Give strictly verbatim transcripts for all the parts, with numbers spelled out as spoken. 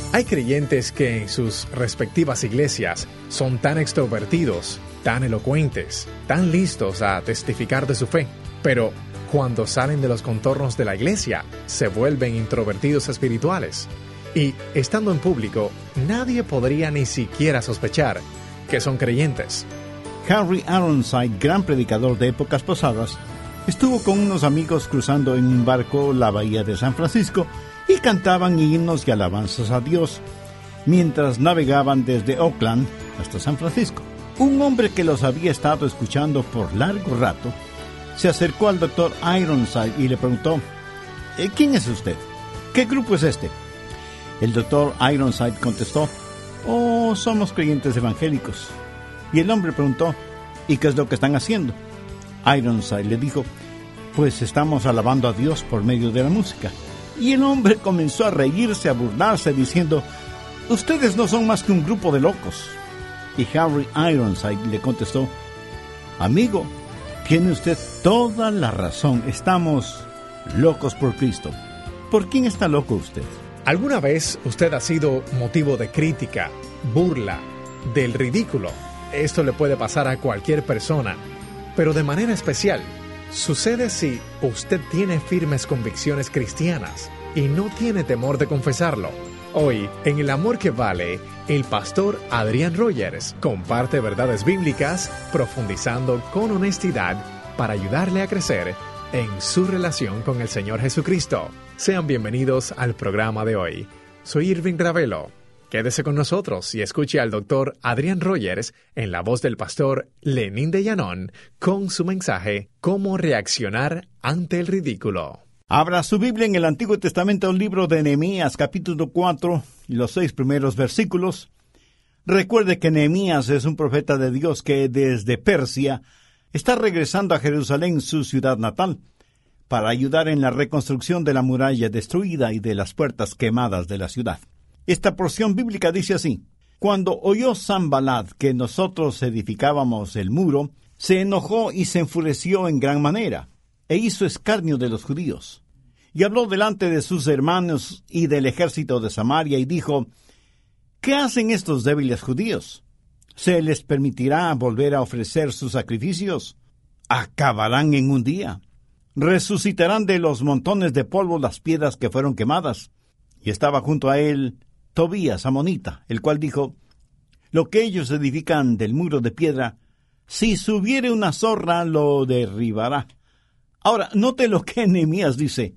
Hay creyentes que en sus respectivas iglesias son tan extrovertidos, tan elocuentes, tan listos a testificar de su fe, pero cuando salen de los contornos de la iglesia, se vuelven introvertidos espirituales. Y, estando en público, nadie podría ni siquiera sospechar que son creyentes. Harry Ironside, gran predicador de épocas pasadas, estuvo con unos amigos cruzando en un barco la bahía de San Francisco y cantaban himnos y alabanzas a Dios mientras navegaban desde Oakland hasta San Francisco. Un hombre que los había estado escuchando por largo rato se acercó al doctor Ironside y le preguntó: ¿quién es usted? ¿Qué grupo es este? El doctor Ironside contestó: oh, somos creyentes evangélicos. Y el hombre preguntó: ¿y qué es lo que están haciendo? Ironside le dijo: pues estamos alabando a Dios por medio de la música. Y el hombre comenzó a reírse, a burlarse, diciendo: ustedes no son más que un grupo de locos. Y Harry Ironside le contestó: amigo, tiene usted toda la razón, estamos locos por Cristo. ¿Por quién está loco usted? ¿Alguna vez usted ha sido motivo de crítica, burla, del ridículo? Esto le puede pasar a cualquier persona, pero de manera especial sucede si usted tiene firmes convicciones cristianas y no tiene temor de confesarlo. Hoy, en El Amor que Vale, el pastor Adrián Rogers comparte verdades bíblicas, profundizando con honestidad para ayudarle a crecer en su relación con el Señor Jesucristo. Sean bienvenidos al programa de hoy. Soy Irving Ravelo. Quédese con nosotros y escuche al doctor Adrián Rogers en la voz del pastor Lenín de Llanón con su mensaje ¿Cómo reaccionar ante el ridículo? Abra su Biblia en el Antiguo Testamento, el libro de Nehemías, capítulo cuatro, los seis primeros versículos. Recuerde que Nehemías es un profeta de Dios que desde Persia está regresando a Jerusalén, su ciudad natal, para ayudar en la reconstrucción de la muralla destruida y de las puertas quemadas de la ciudad. Esta porción bíblica dice así: cuando oyó Sanballat que nosotros edificábamos el muro, se enojó y se enfureció en gran manera, e hizo escarnio de los judíos. Y habló delante de sus hermanos y del ejército de Samaria, y dijo: ¿qué hacen estos débiles judíos? ¿Se les permitirá volver a ofrecer sus sacrificios? ¿Acabarán en un día? ¿Resucitarán de los montones de polvo las piedras que fueron quemadas? Y estaba junto a él Tobías amonita, el cual dijo: lo que ellos edifican del muro de piedra, si subiere una zorra lo derribará. Ahora, note lo que Nehemías dice: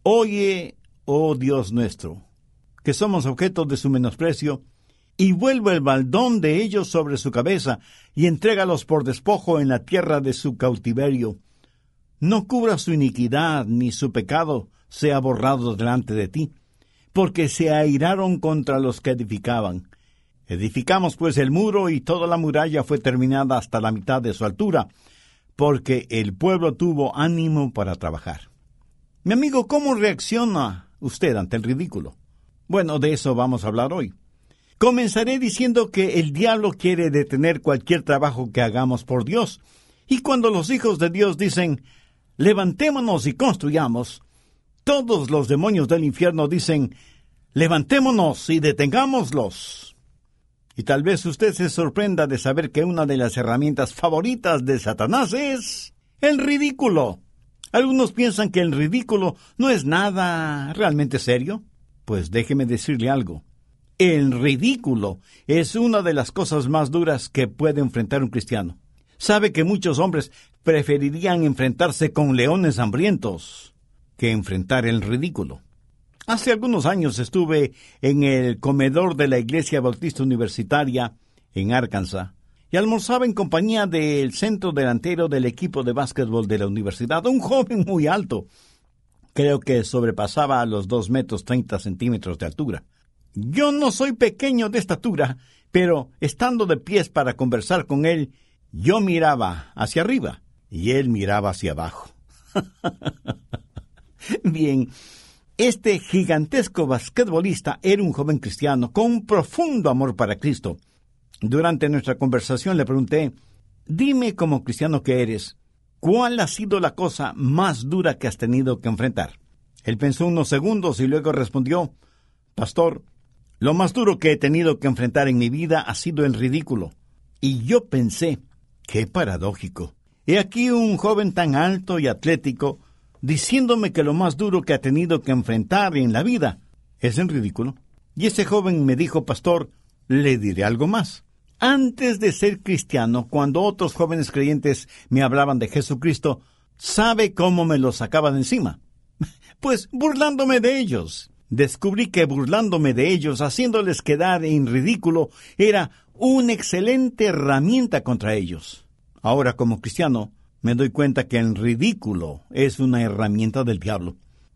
oye, oh Dios nuestro, que somos objeto de su menosprecio, y vuelve el baldón de ellos sobre su cabeza, y entrégalos por despojo en la tierra de su cautiverio. No cubra su iniquidad, ni su pecado sea borrado delante de ti, porque se airaron contra los que edificaban. Edificamos pues el muro, y toda la muralla fue terminada hasta la mitad de su altura, porque el pueblo tuvo ánimo para trabajar. Mi amigo, ¿cómo reacciona usted ante el ridículo? Bueno, de eso vamos a hablar hoy. Comenzaré diciendo que el diablo quiere detener cualquier trabajo que hagamos por Dios, y cuando los hijos de Dios dicen: levantémonos y construyamos, todos los demonios del infierno dicen: levantémonos y detengámoslos. Y tal vez usted se sorprenda de saber que una de las herramientas favoritas de Satanás es el ridículo. Algunos piensan que el ridículo no es nada realmente serio. Pues déjeme decirle algo. El ridículo es una de las cosas más duras que puede enfrentar un cristiano. Sabe que muchos hombres preferirían enfrentarse con leones hambrientos que enfrentar el ridículo. Hace algunos años estuve en el comedor de la Iglesia Bautista Universitaria en Arkansas y almorzaba en compañía del centro delantero del equipo de básquetbol de la universidad, un joven muy alto. Creo que sobrepasaba los dos metros treinta centímetros de altura. Yo no soy pequeño de estatura, pero estando de pies para conversar con él, yo miraba hacia arriba y él miraba hacia abajo. Bien, este gigantesco basquetbolista era un joven cristiano con un profundo amor para Cristo. Durante nuestra conversación le pregunté: dime, como cristiano que eres, ¿cuál ha sido la cosa más dura que has tenido que enfrentar? Él pensó unos segundos y luego respondió: pastor, Lo más duro que he tenido que enfrentar en mi vida ha sido el ridículo. Y yo pensé, qué paradójico. He aquí un joven tan alto y atlético diciéndome que lo más duro que ha tenido que enfrentar en la vida es el ridículo. Y ese joven me dijo, pastor, le diré algo más. Antes de ser cristiano, cuando otros jóvenes creyentes me hablaban de Jesucristo, ¿sabe cómo me lo sacaba de encima? Pues burlándome de ellos. Descubrí que burlándome de ellos, haciéndoles quedar en ridículo, era una excelente herramienta contra ellos. Ahora, como cristiano, me doy cuenta que el ridículo es una herramienta del diablo.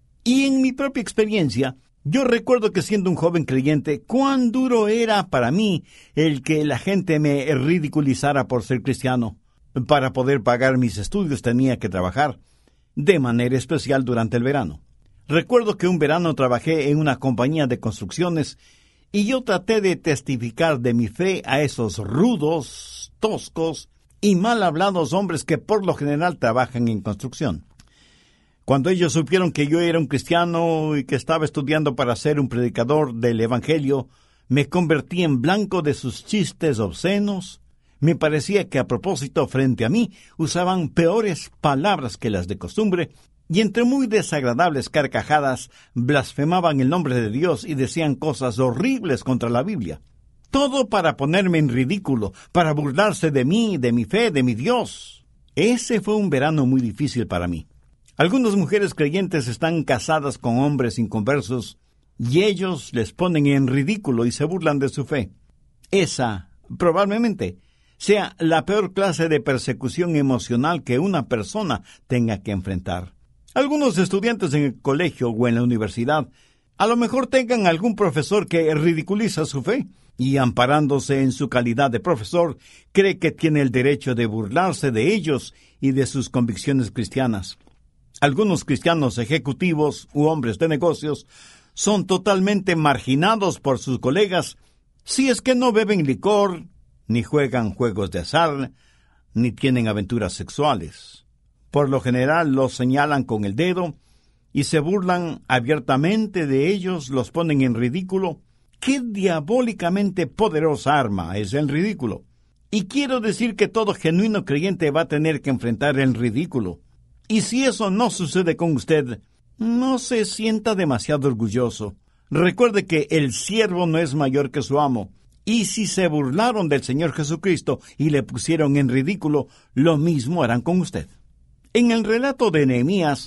Y en mi propia experiencia, yo recuerdo que siendo un joven creyente, cuán duro era para mí el que la gente me ridiculizara por ser cristiano. Para poder pagar mis estudios tenía que trabajar, de manera especial durante el verano. Recuerdo que un verano trabajé en una compañía de construcciones y yo traté de testificar de mi fe a esos rudos, toscos y mal hablados hombres que por lo general trabajan en construcción. Cuando ellos supieron que yo era un cristiano y que estaba estudiando para ser un predicador del Evangelio, me convertí en blanco de sus chistes obscenos. Me parecía que a propósito frente a mí usaban peores palabras que las de costumbre, y entre muy desagradables carcajadas blasfemaban el nombre de Dios y decían cosas horribles contra la Biblia. Todo para ponerme en ridículo, para burlarse de mí, de mi fe, de mi Dios. Ese fue un verano muy difícil para mí. Algunas mujeres creyentes están casadas con hombres inconversos y ellos les ponen en ridículo y se burlan de su fe. Esa, probablemente, sea la peor clase de persecución emocional que una persona tenga que enfrentar. Algunos estudiantes en el colegio o en la universidad a lo mejor tengan algún profesor que ridiculiza su fe y, amparándose en su calidad de profesor, cree que tiene el derecho de burlarse de ellos y de sus convicciones cristianas. Algunos cristianos ejecutivos u hombres de negocios son totalmente marginados por sus colegas si es que no beben licor, ni juegan juegos de azar, ni tienen aventuras sexuales. Por lo general los señalan con el dedo y se burlan abiertamente de ellos, los ponen en ridículo. ¡Qué diabólicamente poderosa arma es el ridículo! Y quiero decir que todo genuino creyente va a tener que enfrentar el ridículo. Y si eso no sucede con usted, no se sienta demasiado orgulloso. Recuerde que el siervo no es mayor que su amo. Y si se burlaron del Señor Jesucristo y le pusieron en ridículo, lo mismo harán con usted. En el relato de Nehemías,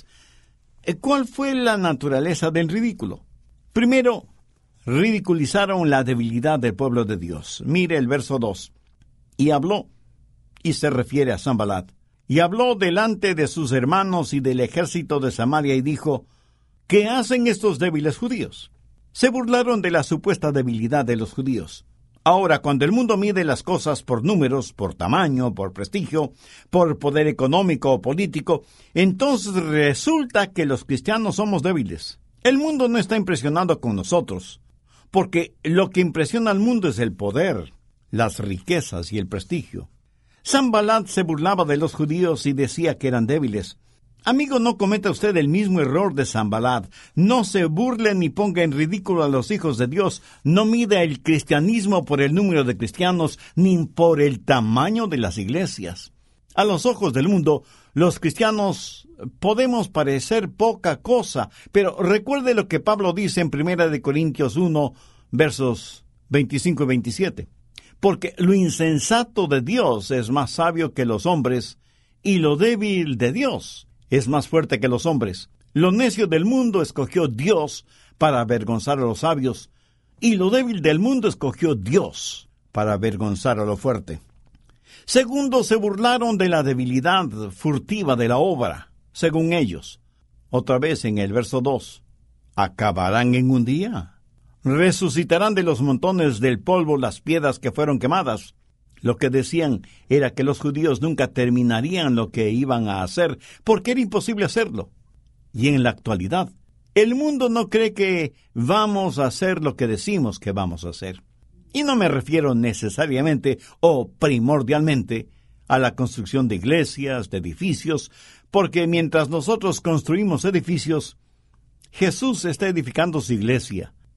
¿cuál fue la naturaleza del ridículo? Primero, ridiculizaron la debilidad del pueblo de Dios. Mire el verso dos. Y habló, y se refiere a Sanbalat, y habló delante de sus hermanos y del ejército de Samaria y dijo, ¿qué hacen estos débiles judíos? Se burlaron de la supuesta debilidad de los judíos. Ahora, cuando el mundo mide las cosas por números, por tamaño, por prestigio, por poder económico o político, entonces resulta que los cristianos somos débiles. El mundo no está impresionado con nosotros, porque lo que impresiona al mundo es el poder, las riquezas y el prestigio. Sanbalat se burlaba de los judíos y decía que eran débiles. Amigo, no cometa usted el mismo error de Sanbalat. No se burle ni ponga en ridículo a los hijos de Dios. No mida el cristianismo por el número de cristianos, ni por el tamaño de las iglesias. A los ojos del mundo, los cristianos podemos parecer poca cosa, pero recuerde lo que Pablo dice en Primera de Corintios uno, versos veinticinco y veintisiete. Porque lo insensato de Dios es más sabio que los hombres, y lo débil de Dios es más fuerte que los hombres. Lo necio del mundo escogió Dios para avergonzar a los sabios, y lo débil del mundo escogió Dios para avergonzar a lo fuerte. Segundo, se burlaron de la debilidad furtiva de la obra, según ellos. Otra vez en el verso dos. ¿Acabarán en un día? ¿Resucitarán de los montones del polvo las piedras que fueron quemadas? Lo que decían era que los judíos nunca terminarían lo que iban a hacer, porque era imposible hacerlo. Y en la actualidad, el mundo no cree que vamos a hacer lo que decimos que vamos a hacer. Y no me refiero necesariamente o primordialmente a la construcción de iglesias, de edificios, porque mientras nosotros construimos edificios, Jesús está edificando su iglesia.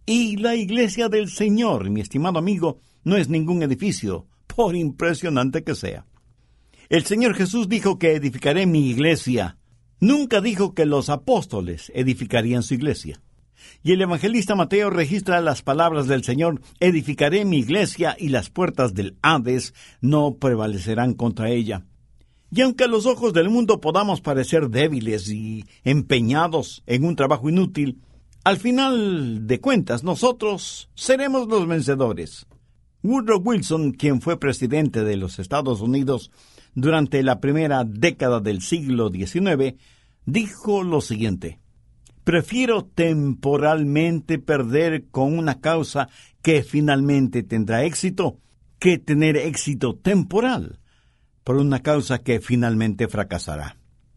Y la iglesia del Señor, mi estimado amigo, no es ningún edificio, por impresionante que sea. El Señor Jesús dijo que edificaré mi iglesia. Nunca dijo que los apóstoles edificarían su iglesia. Y el evangelista Mateo registra las palabras del Señor: edificaré mi iglesia y las puertas del Hades no prevalecerán contra ella. Y aunque a los ojos del mundo podamos parecer débiles y empeñados en un trabajo inútil, al final de cuentas nosotros seremos los vencedores. Woodrow Wilson, quien fue presidente de los Estados Unidos durante la primera década del siglo diecinueve, dijo lo siguiente: prefiero temporalmente perder con una causa que finalmente tendrá éxito que tener éxito temporal por una causa que finalmente fracasará.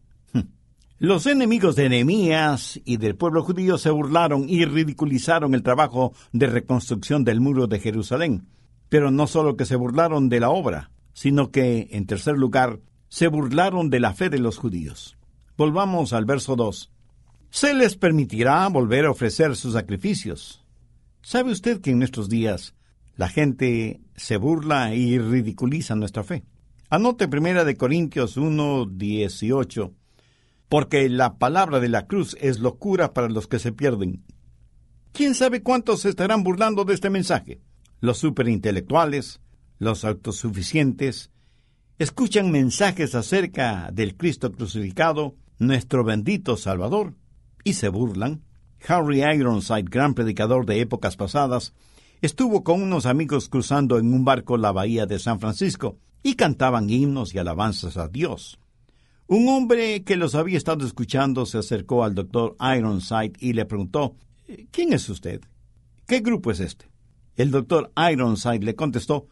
Los enemigos de Nehemías y del pueblo judío se burlaron y ridiculizaron el trabajo de reconstrucción del muro de Jerusalén. Pero no solo que se burlaron de la obra, sino que, en tercer lugar, se burlaron de la fe de los judíos. Volvamos al verso dos. Se les permitirá volver a ofrecer sus sacrificios. ¿Sabe usted que en nuestros días la gente se burla y ridiculiza nuestra fe? Anote primera de Corintios uno, dieciocho. Porque la palabra de la cruz es locura para los que se pierden. ¿Quién sabe cuántos se estarán burlando de este mensaje? Los superintelectuales, los autosuficientes, escuchan mensajes acerca del Cristo crucificado, nuestro bendito Salvador, y se burlan. Harry Ironside, gran predicador de épocas pasadas, estuvo con unos amigos cruzando en un barco la bahía de San Francisco y cantaban himnos y alabanzas a Dios. Un hombre que los había estado escuchando se acercó al doctor Ironside y le preguntó: ¿quién es usted? ¿Qué grupo es este? El doctor Ironside le contestó: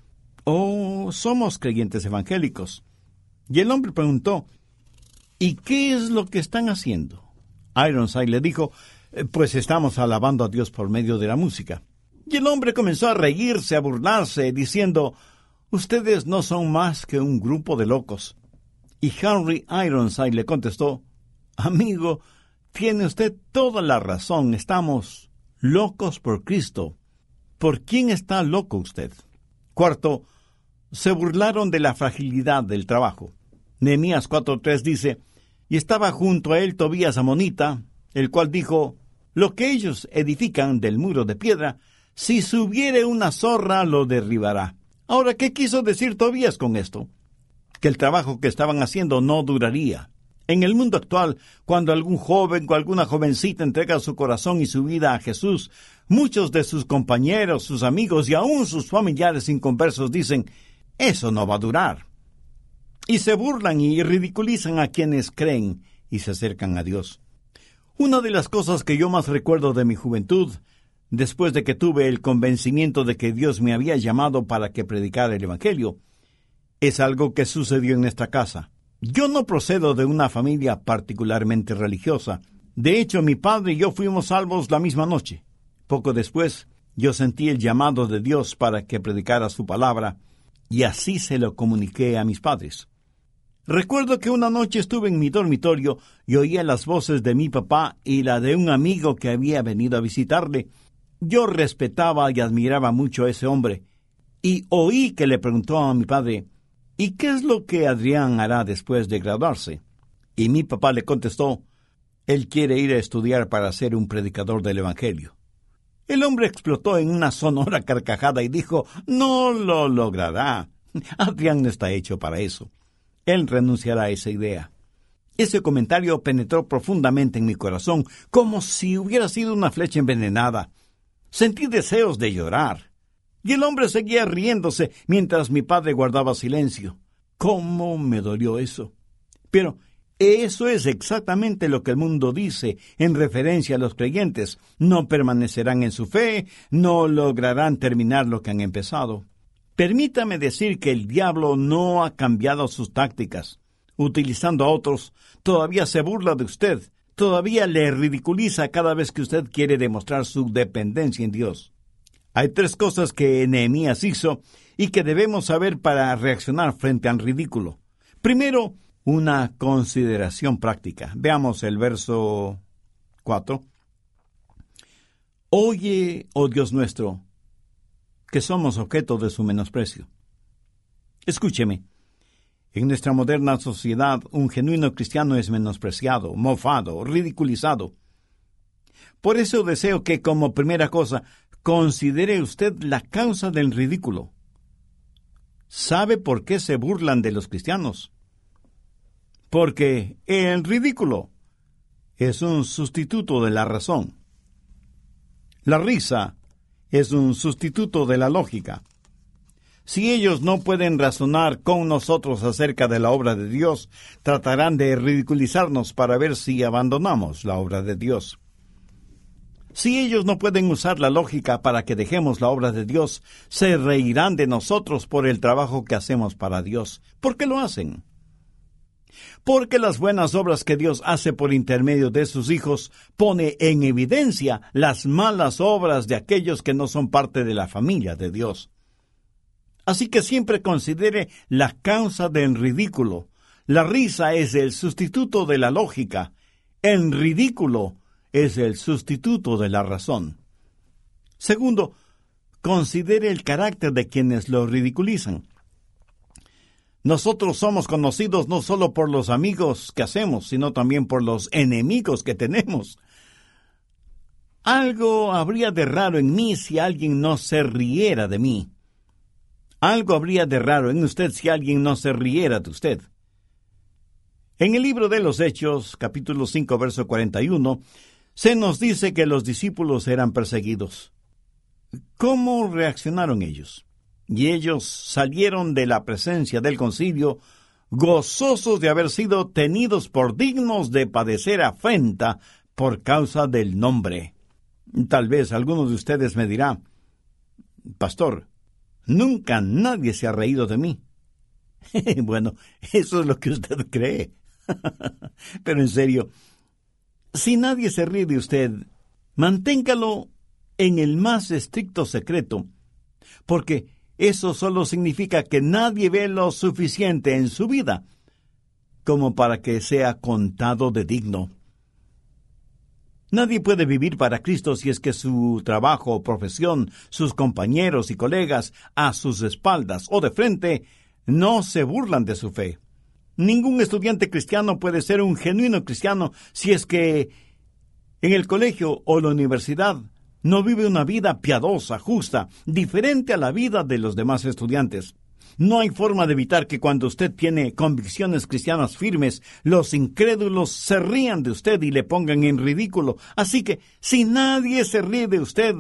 oh, somos creyentes evangélicos. Y el hombre preguntó: ¿y qué es lo que están haciendo? Ironside le dijo: pues estamos alabando a Dios por medio de la música. Y el hombre comenzó a reírse, a burlarse, diciendo: ustedes no son más que un grupo de locos. Y Harry Ironside le contestó: amigo, tiene usted toda la razón, estamos locos por Cristo. ¿Por quién está loco usted? Cuarto, se burlaron de la fragilidad del trabajo. Nehemías cuatro tres dice: y estaba junto a él Tobías amonita, el cual dijo: lo que ellos edifican del muro de piedra, si subiere una zorra lo derribará. Ahora, ¿qué quiso decir Tobías con esto? Que el trabajo que estaban haciendo no duraría. En el mundo actual, cuando algún joven o alguna jovencita entrega su corazón y su vida a Jesús, muchos de sus compañeros, sus amigos y aún sus familiares inconversos dicen: eso no va a durar. Y se burlan y ridiculizan a quienes creen y se acercan a Dios. Una de las cosas que yo más recuerdo de mi juventud, después de que tuve el convencimiento de que Dios me había llamado para que predicara el Evangelio, es algo que sucedió en nuestra casa. Yo no procedo de una familia particularmente religiosa. De hecho, mi padre y yo fuimos salvos la misma noche. Poco después, yo sentí el llamado de Dios para que predicara su palabra, y así se lo comuniqué a mis padres. Recuerdo que una noche estuve en mi dormitorio y oía las voces de mi papá y la de un amigo que había venido a visitarle. Yo respetaba y admiraba mucho a ese hombre, y oí que le preguntó a mi padre: ¿y qué es lo que Adrián hará después de graduarse? Y mi papá le contestó: él quiere ir a estudiar para ser un predicador del Evangelio. El hombre explotó en una sonora carcajada y dijo: no lo logrará. Adrián no está hecho para eso. Él renunciará a esa idea. Ese comentario penetró profundamente en mi corazón, como si hubiera sido una flecha envenenada. Sentí deseos de llorar. Y el hombre seguía riéndose mientras mi padre guardaba silencio. ¿Cómo me dolió eso? Pero eso es exactamente lo que el mundo dice en referencia a los creyentes. No permanecerán en su fe, no lograrán terminar lo que han empezado. Permítame decir que el diablo no ha cambiado sus tácticas. Utilizando a otros, todavía se burla de usted, todavía le ridiculiza cada vez que usted quiere demostrar su dependencia en Dios. Hay tres cosas que Nehemías hizo y que debemos saber para reaccionar frente al ridículo. Primero, una consideración práctica. Veamos el verso cuatro. Oye, oh Dios nuestro, que somos objeto de su menosprecio. Escúcheme, en nuestra moderna sociedad un genuino cristiano es menospreciado, mofado, ridiculizado. Por eso deseo que, como primera cosa, considere usted la causa del ridículo. ¿Sabe por qué se burlan de los cristianos? Porque el ridículo es un sustituto de la razón. La risa es un sustituto de la lógica. Si ellos no pueden razonar con nosotros acerca de la obra de Dios, tratarán de ridiculizarnos para ver si abandonamos la obra de Dios. Si ellos no pueden usar la lógica para que dejemos la obra de Dios, se reirán de nosotros por el trabajo que hacemos para Dios. ¿Por qué lo hacen? Porque las buenas obras que Dios hace por intermedio de sus hijos pone en evidencia las malas obras de aquellos que no son parte de la familia de Dios. Así que siempre considere la causa del ridículo. La risa es el sustituto de la lógica. El ridículo es el sustituto de la razón. Segundo, considere el carácter de quienes lo ridiculizan. Nosotros somos conocidos no solo por los amigos que hacemos, sino también por los enemigos que tenemos. Algo habría de raro en mí si alguien no se riera de mí. Algo habría de raro en usted si alguien no se riera de usted. En el libro de los Hechos, capítulo cinco, verso cuarenta y uno, se nos dice que los discípulos eran perseguidos. ¿Cómo reaccionaron ellos? Y ellos salieron de la presencia del concilio gozosos de haber sido tenidos por dignos de padecer afrenta por causa del nombre. Tal vez alguno de ustedes me dirá: Pastor, nunca nadie se ha reído de mí. Bueno, eso es lo que usted cree. Pero en serio, si nadie se ríe de usted, manténgalo en el más estricto secreto, porque eso solo significa que nadie ve lo suficiente en su vida como para que sea contado de digno. Nadie puede vivir para Cristo si es que su trabajo o profesión, sus compañeros y colegas a sus espaldas o de frente no se burlan de su fe. Ningún estudiante cristiano puede ser un genuino cristiano si es que en el colegio o la universidad no vive una vida piadosa, justa, diferente a la vida de los demás estudiantes. No hay forma de evitar que cuando usted tiene convicciones cristianas firmes, los incrédulos se rían de usted y le pongan en ridículo. Así que, si nadie se ríe de usted,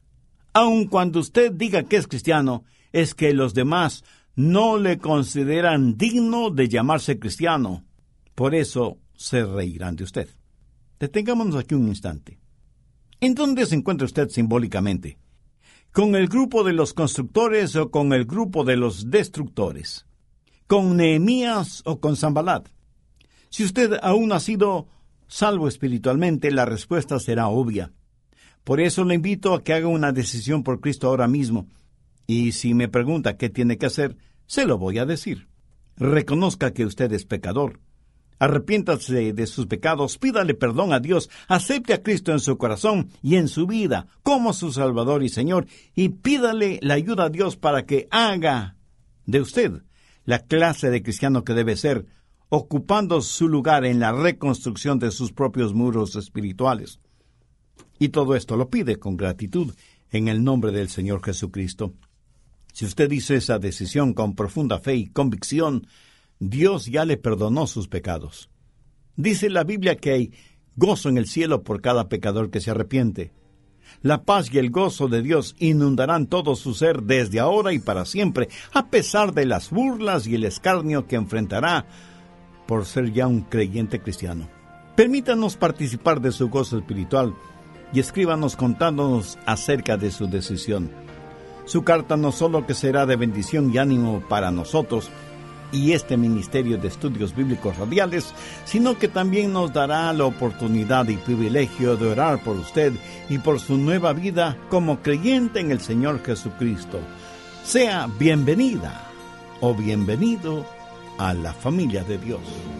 aun cuando usted diga que es cristiano, es que los demás no le consideran digno de llamarse cristiano. Por eso se reirán de usted. Detengámonos aquí un instante. ¿En dónde se encuentra usted simbólicamente? ¿Con el grupo de los constructores o con el grupo de los destructores? ¿Con Nehemías o con Sanbalat? Si usted aún ha sido salvo espiritualmente, la respuesta será obvia. Por eso le invito a que haga una decisión por Cristo ahora mismo. Y si me pregunta qué tiene que hacer, se lo voy a decir. Reconozca que usted es pecador. Arrepiéntase de sus pecados, pídale perdón a Dios, acepte a Cristo en su corazón y en su vida como su Salvador y Señor, y pídale la ayuda a Dios para que haga de usted la clase de cristiano que debe ser, ocupando su lugar en la reconstrucción de sus propios muros espirituales. Y todo esto lo pide con gratitud en el nombre del Señor Jesucristo. Si usted hizo esa decisión con profunda fe y convicción, Dios ya le perdonó sus pecados. Dice la Biblia que hay gozo en el cielo por cada pecador que se arrepiente. La paz y el gozo de Dios inundarán todo su ser desde ahora y para siempre, a pesar de las burlas y el escarnio que enfrentará por ser ya un creyente cristiano. Permítanos participar de su gozo espiritual y escríbanos contándonos acerca de su decisión. Su carta no solo que será de bendición y ánimo para nosotros y este Ministerio de Estudios Bíblicos Radiales, sino que también nos dará la oportunidad y privilegio de orar por usted y por su nueva vida como creyente en el Señor Jesucristo. Sea bienvenida o bienvenido a la familia de Dios.